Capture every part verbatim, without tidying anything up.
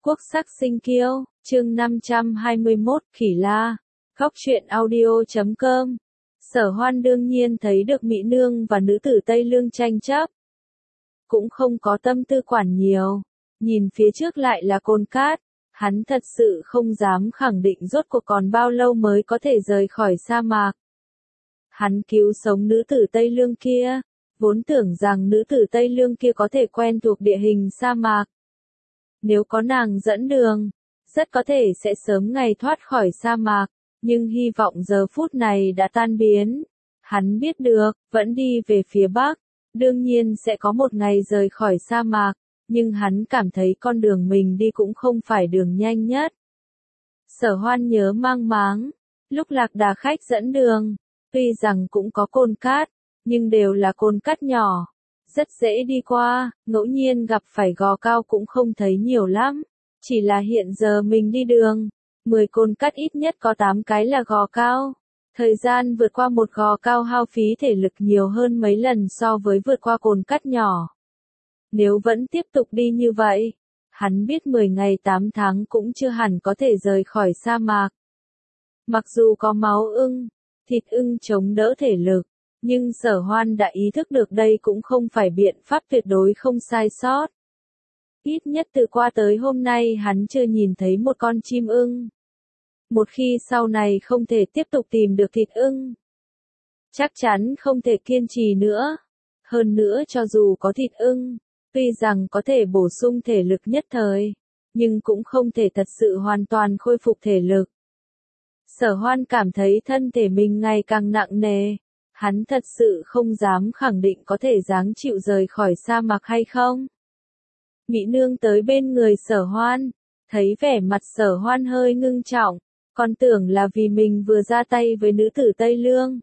Quốc sắc sinh kiêu, chương năm trăm hai mươi mốt, Khỉ La, Góc truyện audio chấm com. Sở Hoan đương nhiên thấy được Mỹ Nương và nữ tử Tây Lương tranh chấp. Cũng không có tâm tư quản nhiều, nhìn phía trước lại là Côn Cát, hắn thật sự không dám khẳng định rốt cuộc còn bao lâu mới có thể rời khỏi sa mạc. Hắn cứu sống nữ tử Tây Lương kia, vốn tưởng rằng nữ tử Tây Lương kia có thể quen thuộc địa hình sa mạc. Nếu có nàng dẫn đường, rất có thể sẽ sớm ngày thoát khỏi sa mạc, nhưng hy vọng giờ phút này đã tan biến. Hắn biết được, vẫn đi về phía Bắc, đương nhiên sẽ có một ngày rời khỏi sa mạc, nhưng hắn cảm thấy con đường mình đi cũng không phải đường nhanh nhất. Sở Hoan nhớ mang máng, lúc Lạc Đà khách dẫn đường, tuy rằng cũng có Côn Cát, nhưng đều là Côn Cát nhỏ, rất dễ đi qua, ngẫu nhiên gặp phải gò cao cũng không thấy nhiều lắm, chỉ là hiện giờ mình đi đường, mười Côn Cát ít nhất có tám cái là gò cao. Thời gian vượt qua một gò cao hao phí thể lực nhiều hơn mấy lần so với vượt qua Côn Cát nhỏ. Nếu vẫn tiếp tục đi như vậy, hắn biết mười ngày tám tháng cũng chưa hẳn có thể rời khỏi sa mạc. Mặc dù có máu ưng, thịt ưng chống đỡ thể lực, nhưng Sở Hoan đã ý thức được đây cũng không phải biện pháp tuyệt đối không sai sót. Ít nhất từ qua tới hôm nay hắn chưa nhìn thấy một con chim ưng. Một khi sau này không thể tiếp tục tìm được thịt ưng, chắc chắn không thể kiên trì nữa. Hơn nữa cho dù có thịt ưng, tuy rằng có thể bổ sung thể lực nhất thời, nhưng cũng không thể thật sự hoàn toàn khôi phục thể lực. Sở Hoan cảm thấy thân thể mình ngày càng nặng nề, hắn thật sự không dám khẳng định có thể dáng chịu rời khỏi sa mạc hay không. Mỹ Nương tới bên người Sở Hoan, thấy vẻ mặt Sở Hoan hơi ngưng trọng, còn tưởng là vì mình vừa ra tay với nữ tử Tây Lương.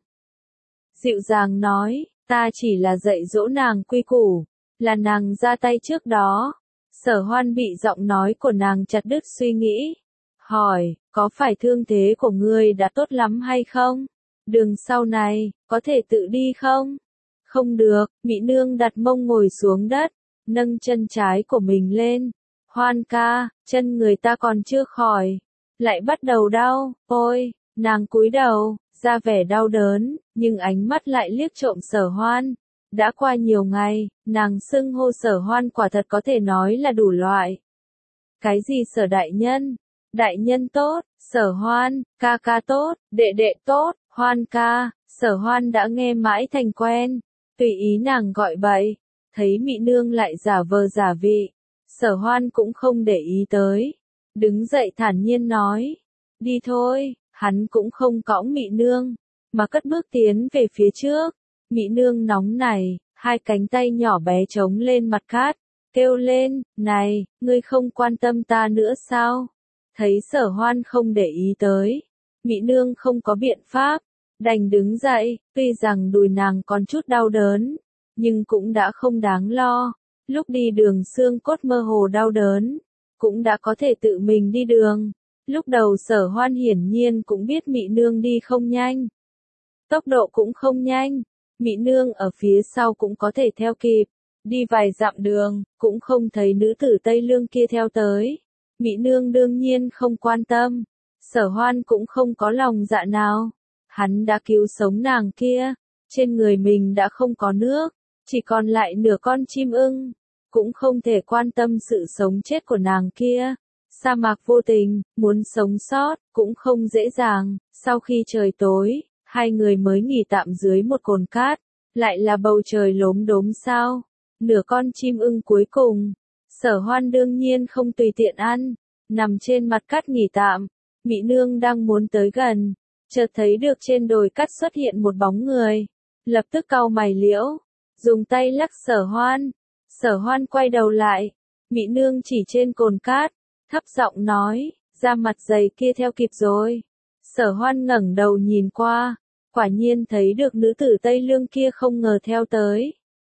Dịu dàng nói, ta chỉ là dạy dỗ nàng quy củ, là nàng ra tay trước đó. Sở Hoan bị giọng nói của nàng chặt đứt suy nghĩ, hỏi, có phải thương thế của ngươi đã tốt lắm hay không? Đường sau này, có thể tự đi không? Không được, Mỹ Nương đặt mông ngồi xuống đất, nâng chân trái của mình lên. Hoan ca, chân người ta còn chưa khỏi, lại bắt đầu đau, ôi, nàng cúi đầu, ra vẻ đau đớn, nhưng ánh mắt lại liếc trộm Sở Hoan. Đã qua nhiều ngày, nàng xưng hô Sở Hoan quả thật có thể nói là đủ loại. Cái gì Sở đại nhân? Đại nhân tốt, Sở Hoan, ca ca tốt, đệ đệ tốt, Hoan ca, Sở Hoan đã nghe mãi thành quen, tùy ý nàng gọi vậy, thấy Mỹ Nương lại giả vờ giả vị, Sở Hoan cũng không để ý tới, đứng dậy thản nhiên nói, đi thôi, hắn cũng không cõng Mỹ Nương, mà cất bước tiến về phía trước. Mỹ Nương nóng này, hai cánh tay nhỏ bé trống lên mặt cát, kêu lên, này, ngươi không quan tâm ta nữa sao? Thấy Sở Hoan không để ý tới, Mỹ Nương không có biện pháp, đành đứng dậy, tuy rằng đùi nàng còn chút đau đớn, nhưng cũng đã không đáng lo, lúc đi đường xương cốt mơ hồ đau đớn, cũng đã có thể tự mình đi đường. Lúc đầu Sở Hoan hiển nhiên cũng biết Mỹ Nương đi không nhanh, tốc độ cũng không nhanh, Mỹ Nương ở phía sau cũng có thể theo kịp, đi vài dặm đường, cũng không thấy nữ tử Tây Lương kia theo tới. Mỹ Nương đương nhiên không quan tâm, Sở Hoan cũng không có lòng dạ nào, hắn đã cứu sống nàng kia, trên người mình đã không có nước, chỉ còn lại nửa con chim ưng, cũng không thể quan tâm sự sống chết của nàng kia. Sa mạc vô tình, muốn sống sót, cũng không dễ dàng. Sau khi trời tối, hai người mới nghỉ tạm dưới một cồn cát, lại là bầu trời lốm đốm sao, nửa con chim ưng cuối cùng. Sở Hoan đương nhiên không tùy tiện ăn, nằm trên mặt cát nghỉ tạm. Mỹ Nương đang muốn tới gần, chợt thấy được trên đồi cát xuất hiện một bóng người, lập tức cau mày liễu, dùng tay lắc Sở Hoan. Sở Hoan quay đầu lại, Mỹ Nương chỉ trên cồn cát, thấp giọng nói, da mặt dày kia theo kịp rồi. Sở Hoan ngẩng đầu nhìn qua, quả nhiên thấy được nữ tử Tây Lương kia không ngờ theo tới.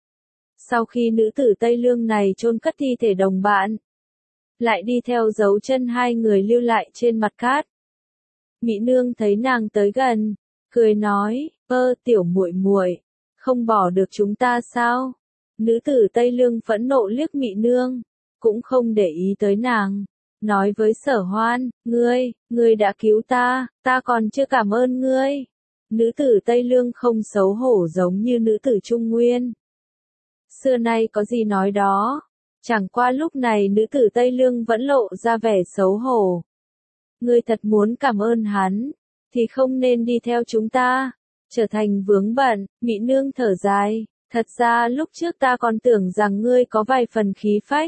Sau khi nữ tử Tây Lương này chôn cất thi thể đồng bạn, lại đi theo dấu chân hai người lưu lại trên mặt cát. Mỹ Nương thấy nàng tới gần, cười nói, ơ tiểu muội muội, không bỏ được chúng ta sao? Nữ tử Tây Lương phẫn nộ liếc Mỹ Nương, cũng không để ý tới nàng. nói với Sở Hoan, ngươi, ngươi đã cứu ta, ta còn chưa cảm ơn ngươi. Nữ tử Tây Lương không xấu hổ giống như nữ tử Trung Nguyên. Xưa nay có gì nói đó. Chẳng qua lúc này nữ tử Tây Lương vẫn lộ ra vẻ xấu hổ. Ngươi thật muốn cảm ơn hắn, thì không nên đi theo chúng ta, trở thành vướng bận. Mỹ nương thở dài, thật ra lúc trước ta còn tưởng rằng ngươi có vài phần khí phách.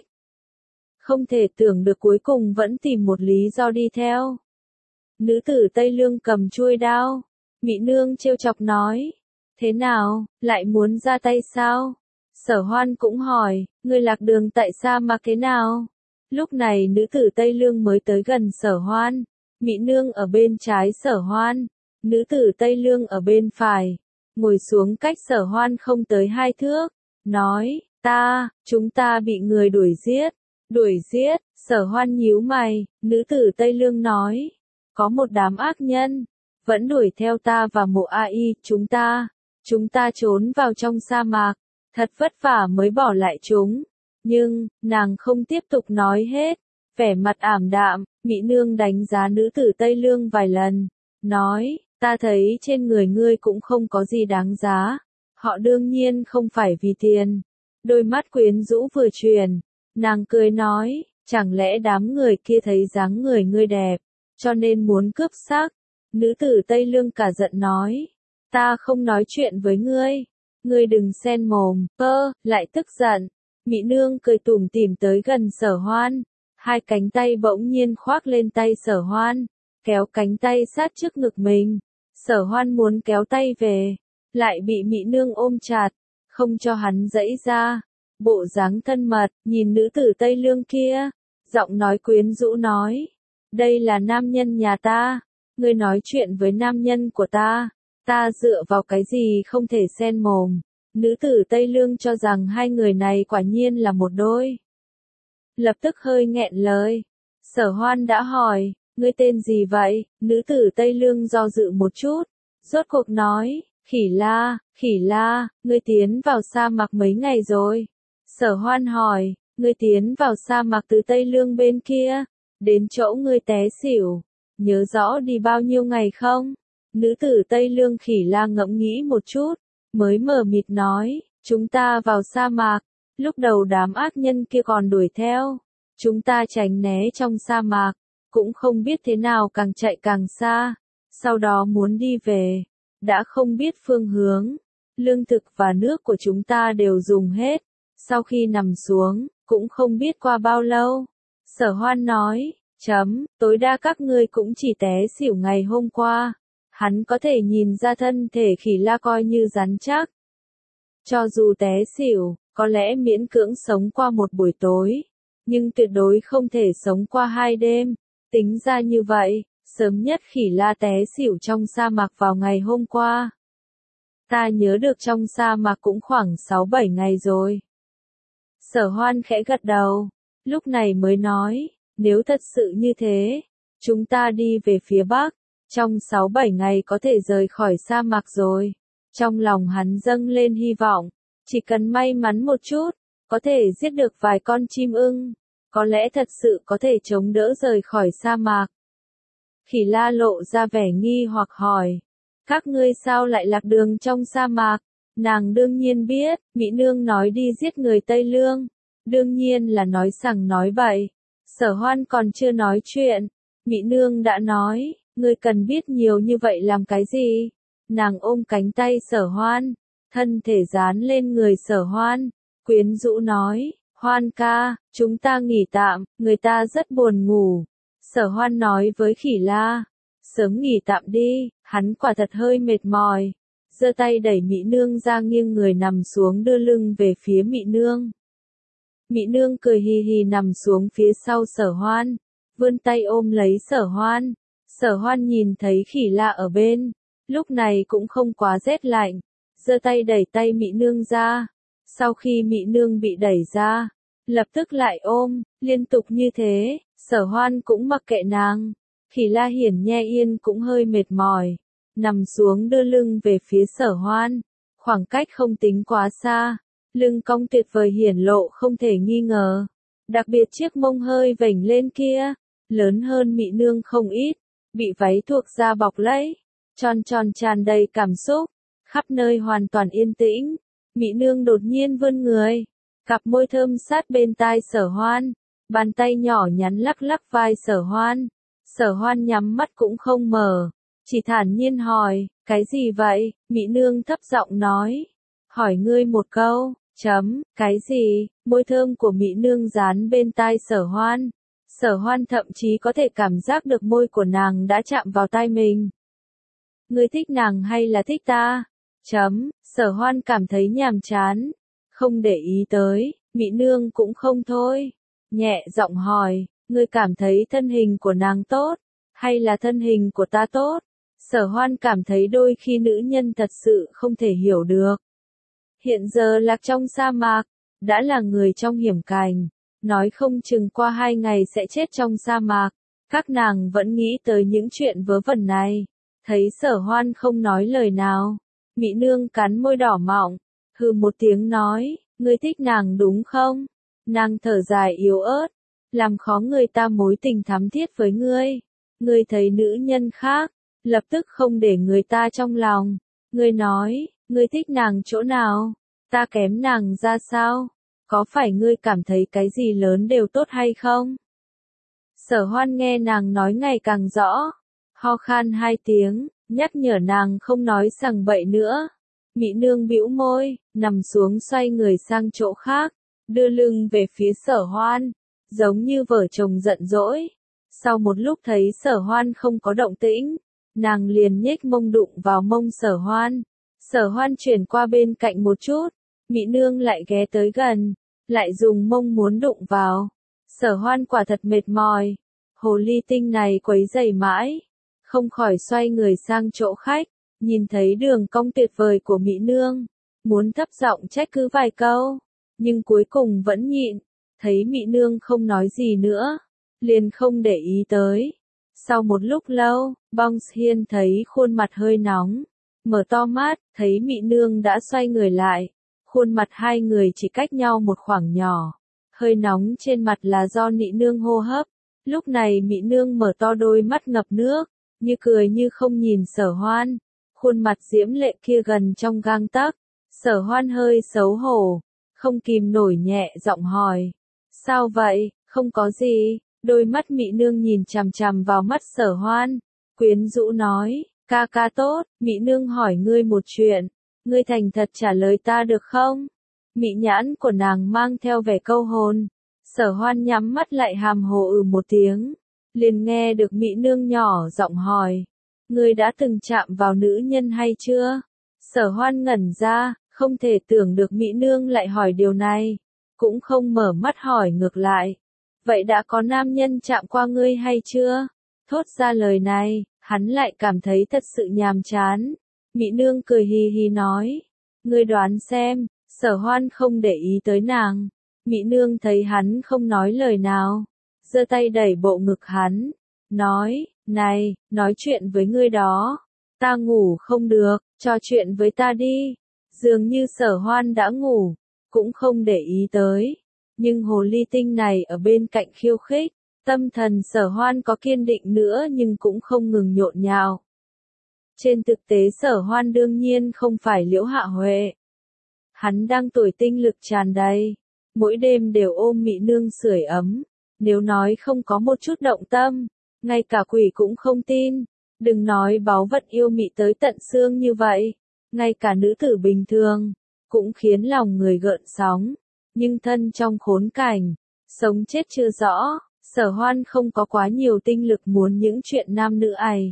Không thể tưởng được cuối cùng vẫn tìm một lý do đi theo. Nữ tử Tây Lương cầm chuôi đao, Mỹ nương trêu chọc nói, thế nào, lại muốn ra tay sao? Sở Hoan cũng hỏi, ngươi lạc đường tại sa mạc thế nào? Lúc này nữ tử Tây Lương mới tới gần Sở Hoan, Mỹ nương ở bên trái Sở Hoan, nữ tử Tây Lương ở bên phải, ngồi xuống cách Sở Hoan không tới hai thước, nói, ta, chúng ta bị người đuổi giết. Đuổi giết, Sở Hoan nhíu mày, nữ tử Tây Lương nói, có một đám ác nhân, vẫn đuổi theo ta và mộ A Y, chúng ta, chúng ta trốn vào trong sa mạc, thật vất vả mới bỏ lại chúng. Nhưng, nàng không tiếp tục nói hết, vẻ mặt ảm đạm, Mỹ nương đánh giá nữ tử Tây Lương vài lần, nói, ta thấy trên người ngươi cũng không có gì đáng giá, họ đương nhiên không phải vì tiền. Đôi mắt quyến rũ vừa chuyển, nàng cười nói, chẳng lẽ đám người kia thấy dáng người ngươi đẹp, cho nên muốn cướp xác. Nữ tử Tây Lương cả giận nói, ta không nói chuyện với ngươi, ngươi đừng xen mồm, ơ, lại tức giận. Mỹ nương cười tủm tỉm tới gần Sở Hoan, hai cánh tay bỗng nhiên khoác lên tay Sở Hoan, kéo cánh tay sát trước ngực mình. Sở Hoan muốn kéo tay về, lại bị Mỹ nương ôm chặt, không cho hắn giãy ra. Bộ dáng thân mật, nhìn nữ tử Tây Lương kia, giọng nói quyến rũ nói, đây là nam nhân nhà ta, ngươi nói chuyện với nam nhân của ta, ta dựa vào cái gì không thể xen mồm. Nữ tử Tây Lương cho rằng hai người này quả nhiên là một đôi. Lập tức hơi nghẹn lời. Sở Hoan đã hỏi, ngươi tên gì vậy? Nữ tử Tây Lương do dự một chút, rốt cuộc nói, Khỉ La, Khỉ La, ngươi tiến vào sa mạc mấy ngày rồi? Sở Hoan hỏi, ngươi tiến vào sa mạc từ Tây Lương bên kia, đến chỗ ngươi té xỉu, nhớ rõ đi bao nhiêu ngày không? Nữ tử Tây Lương Khỉ La ngẫm nghĩ một chút, mới mờ mịt nói, chúng ta vào sa mạc, lúc đầu đám ác nhân kia còn đuổi theo, chúng ta tránh né trong sa mạc, cũng không biết thế nào càng chạy càng xa, sau đó muốn đi về, đã không biết phương hướng, lương thực và nước của chúng ta đều dùng hết, sau khi nằm xuống, cũng không biết qua bao lâu. Sở Hoan nói, chấm, tối đa các ngươi cũng chỉ té xỉu ngày hôm qua. Hắn có thể nhìn ra thân thể Khỉ La coi như rắn chắc. Cho dù té xỉu, có lẽ miễn cưỡng sống qua một buổi tối, nhưng tuyệt đối không thể sống qua hai đêm. Tính ra như vậy, sớm nhất Khỉ La té xỉu trong sa mạc vào ngày hôm qua. Ta nhớ được trong sa mạc cũng khoảng sáu bảy ngày rồi. Sở Hoan khẽ gật đầu, lúc này mới nói, nếu thật sự như thế, chúng ta đi về phía Bắc. Trong sáu bảy ngày có thể rời khỏi sa mạc rồi. Trong lòng hắn dâng lên hy vọng, chỉ cần may mắn một chút, có thể giết được vài con chim ưng, có lẽ thật sự có thể chống đỡ rời khỏi sa mạc. Khỉ La lộ ra vẻ nghi hoặc hỏi, các ngươi sao lại lạc đường trong sa mạc? Nàng đương nhiên biết, Mỹ nương nói đi giết người Tây Lương, đương nhiên là nói sằng nói bậy. Sở Hoan còn chưa nói chuyện, Mỹ nương đã nói, ngươi cần biết nhiều như vậy làm cái gì? Nàng ôm cánh tay Sở Hoan, thân thể dán lên người Sở Hoan, quyến rũ nói, Hoan ca, chúng ta nghỉ tạm, người ta rất buồn ngủ. Sở Hoan nói với Khỉ La, sớm nghỉ tạm đi, hắn quả thật hơi mệt mỏi. Giơ tay đẩy Mỹ nương ra nghiêng người nằm xuống đưa lưng về phía Mỹ nương. Mỹ nương cười hì hì nằm xuống phía sau Sở Hoan, vươn tay ôm lấy Sở Hoan. Sở Hoan nhìn thấy Khỉ La ở bên, lúc này cũng không quá rét lạnh, giơ tay đẩy tay Mỹ nương ra. Sau khi Mỹ nương bị đẩy ra, lập tức lại ôm, liên tục như thế, Sở Hoan cũng mặc kệ nàng. Khỉ La hiển nhe yên cũng hơi mệt mỏi, nằm xuống đưa lưng về phía Sở Hoan, khoảng cách không tính quá xa, lưng cong tuyệt vời hiển lộ không thể nghi ngờ, đặc biệt chiếc mông hơi vểnh lên kia, lớn hơn Mị Nương không ít, bị váy thuộc da bọc lấy, tròn tròn tràn đầy cảm xúc, khắp nơi hoàn toàn yên tĩnh. Mị Nương đột nhiên vươn người, cặp môi thơm sát bên tai Sở Hoan, bàn tay nhỏ nhắn lắc lắc vai Sở Hoan. Sở Hoan nhắm mắt cũng không mở, chỉ thản nhiên hỏi, cái gì vậy? Mị Nương thấp giọng nói, hỏi ngươi một câu, chấm, cái gì? Môi thơm của Mị Nương dán bên tai Sở Hoan. Sở Hoan thậm chí có thể cảm giác được môi của nàng đã chạm vào tai mình. Ngươi thích nàng hay là thích ta? Chấm, Sở Hoan cảm thấy nhàm chán, không để ý tới, Mị Nương cũng không thôi, nhẹ giọng hỏi, ngươi cảm thấy thân hình của nàng tốt, hay là thân hình của ta tốt? Sở Hoan cảm thấy đôi khi nữ nhân thật sự không thể hiểu được. Hiện giờ lạc trong sa mạc, đã là người trong hiểm cảnh, nói không chừng qua hai ngày sẽ chết trong sa mạc, các nàng vẫn nghĩ tới những chuyện vớ vẩn này. Thấy Sở Hoan không nói lời nào, Mị Nương cắn môi đỏ mọng, hừ một tiếng nói, ngươi thích nàng đúng không? Nàng thở dài yếu ớt, làm khó người ta mối tình thắm thiết với ngươi. Ngươi thấy nữ nhân khác, lập tức không để người ta trong lòng. Ngươi nói, ngươi thích nàng chỗ nào? Ta kém nàng ra sao? Có phải ngươi cảm thấy cái gì lớn đều tốt hay không? Sở Hoan nghe nàng nói ngày càng rõ, ho khan hai tiếng, nhắc nhở nàng không nói sằng bậy nữa. Mị Nương bĩu môi, nằm xuống xoay người sang chỗ khác, đưa lưng về phía Sở Hoan, giống như vợ chồng giận dỗi. Sau một lúc thấy Sở Hoan không có động tĩnh, nàng liền nhếch mông đụng vào mông Sở Hoan. Sở Hoan chuyển qua bên cạnh một chút, Mị Nương lại ghé tới gần, lại dùng mông muốn đụng vào. Sở Hoan quả thật mệt mỏi, hồ ly tinh này quấy rầy mãi, không khỏi xoay người sang chỗ khách, nhìn thấy đường cong tuyệt vời của Mị Nương, muốn thấp giọng trách cứ vài câu, nhưng cuối cùng vẫn nhịn. Thấy Mị Nương không nói gì nữa, liền không để ý tới. Sau một lúc lâu, Bong Hiên thấy khuôn mặt hơi nóng, mở to mắt, thấy Mị Nương đã xoay người lại. Khuôn mặt hai người chỉ cách nhau một khoảng nhỏ, hơi nóng trên mặt là do Mị Nương hô hấp. Lúc này Mị Nương mở to đôi mắt ngập nước, như cười như không nhìn Sở Hoan. Khuôn mặt diễm lệ kia gần trong gang tấc. Sở Hoan hơi xấu hổ, không kìm nổi nhẹ giọng hỏi. Sao vậy? Không có gì. Đôi mắt Mị Nương nhìn chằm chằm vào mắt Sở Hoan, quyến rũ nói, ca ca tốt. Mị Nương hỏi ngươi một chuyện, ngươi thành thật trả lời ta được không? Mị nhãn của nàng mang theo vẻ câu hồn. Sở Hoan nhắm mắt lại hàm hồ ừ một tiếng, liền nghe được Mị Nương nhỏ giọng hỏi, ngươi đã từng chạm vào nữ nhân hay chưa? Sở Hoan ngẩn ra, không thể tưởng được Mị Nương lại hỏi điều này, cũng không mở mắt hỏi ngược lại. Vậy đã có nam nhân chạm qua ngươi hay chưa? Thốt ra lời này, hắn lại cảm thấy thật sự nhàm chán. Mị Nương cười hì hì nói, ngươi đoán xem. Sở Hoan không để ý tới nàng. Mị Nương thấy hắn không nói lời nào, giơ tay đẩy bộ ngực hắn, nói, này, nói chuyện với ngươi đó. Ta ngủ không được, trò chuyện với ta đi. Dường như Sở Hoan đã ngủ, cũng không để ý tới. Nhưng hồ ly tinh này ở bên cạnh khiêu khích, tâm thần Sở Hoan có kiên định nữa nhưng cũng không ngừng nhộn nhạo. Trên thực tế Sở Hoan đương nhiên không phải Liễu Hạ Huệ. Hắn đang tuổi tinh lực tràn đầy, mỗi đêm đều ôm Mị Nương sưởi ấm. Nếu nói không có một chút động tâm, ngay cả quỷ cũng không tin. Đừng nói báu vật yêu mị tới tận xương như vậy, ngay cả nữ tử bình thường, cũng khiến lòng người gợn sóng. Nhưng thân trong khốn cảnh, sống chết chưa rõ, Sở Hoan không có quá nhiều tinh lực muốn những chuyện nam nữ ấy.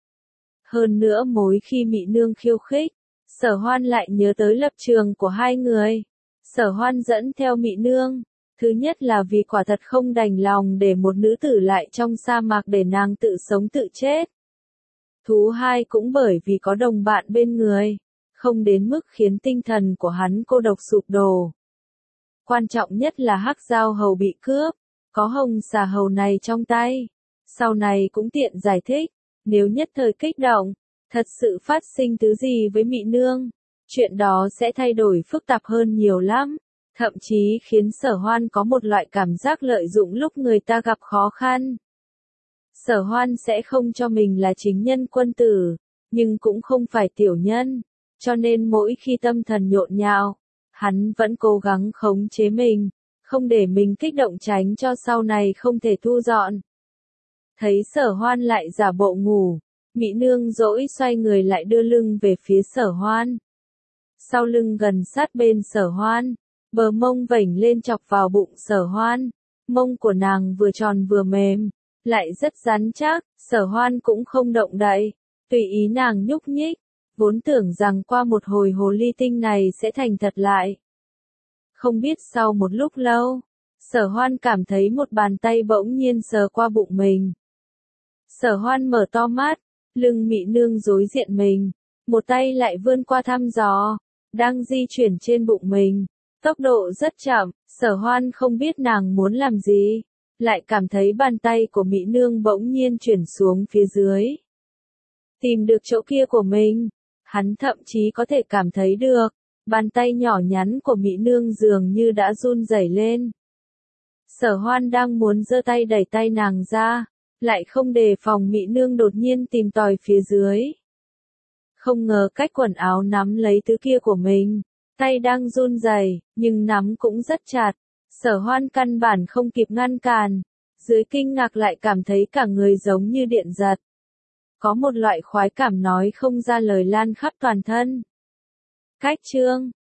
Hơn nữa mỗi khi Mị Nương khiêu khích, Sở Hoan lại nhớ tới lập trường của hai người. Sở Hoan dẫn theo Mị Nương, thứ nhất là vì quả thật không đành lòng để một nữ tử lại trong sa mạc để nàng tự sống tự chết. Thứ hai cũng bởi vì có đồng bạn bên người, không đến mức khiến tinh thần của hắn cô độc sụp đổ. Quan trọng nhất là Hắc Giao Hầu bị cướp, có hồng xà hầu này trong tay. Sau này cũng tiện giải thích, nếu nhất thời kích động, thật sự phát sinh thứ gì với Mị Nương, chuyện đó sẽ thay đổi phức tạp hơn nhiều lắm, thậm chí khiến Sở Hoan có một loại cảm giác lợi dụng lúc người ta gặp khó khăn. Sở Hoan sẽ không cho mình là chính nhân quân tử, nhưng cũng không phải tiểu nhân, cho nên mỗi khi tâm thần nhộn nhạo, hắn vẫn cố gắng khống chế mình, không để mình kích động tránh cho sau này không thể thu dọn. Thấy Sở Hoan lại giả bộ ngủ, Mỹ Nương dỗi xoay người lại đưa lưng về phía Sở Hoan. Sau lưng gần sát bên Sở Hoan, bờ mông vểnh lên chọc vào bụng Sở Hoan, mông của nàng vừa tròn vừa mềm, lại rất rắn chắc, Sở Hoan cũng không động đậy, tùy ý nàng nhúc nhích, vốn tưởng rằng qua một hồi hồ ly tinh này sẽ thành thật lại. Không biết sau một lúc lâu, Sở Hoan cảm thấy một bàn tay bỗng nhiên sờ qua bụng mình. Sở Hoan mở to mắt, lưng Mỹ Nương đối diện mình, một tay lại vươn qua thăm dò, đang di chuyển trên bụng mình, tốc độ rất chậm, Sở Hoan không biết nàng muốn làm gì, lại cảm thấy bàn tay của Mỹ Nương bỗng nhiên chuyển xuống phía dưới. Tìm được chỗ kia của mình, hắn thậm chí có thể cảm thấy được, bàn tay nhỏ nhắn của Mỹ Nương dường như đã run rẩy lên. Sở Hoan đang muốn giơ tay đẩy tay nàng ra, lại không đề phòng Mỹ Nương đột nhiên tìm tòi phía dưới. Không ngờ cách quần áo nắm lấy thứ kia của mình, tay đang run rẩy, nhưng nắm cũng rất chặt. Sở Hoan căn bản không kịp ngăn cản, dưới kinh ngạc lại cảm thấy cả người giống như điện giật. Có một loại khoái cảm nói không ra lời lan khắp toàn thân. Cách chương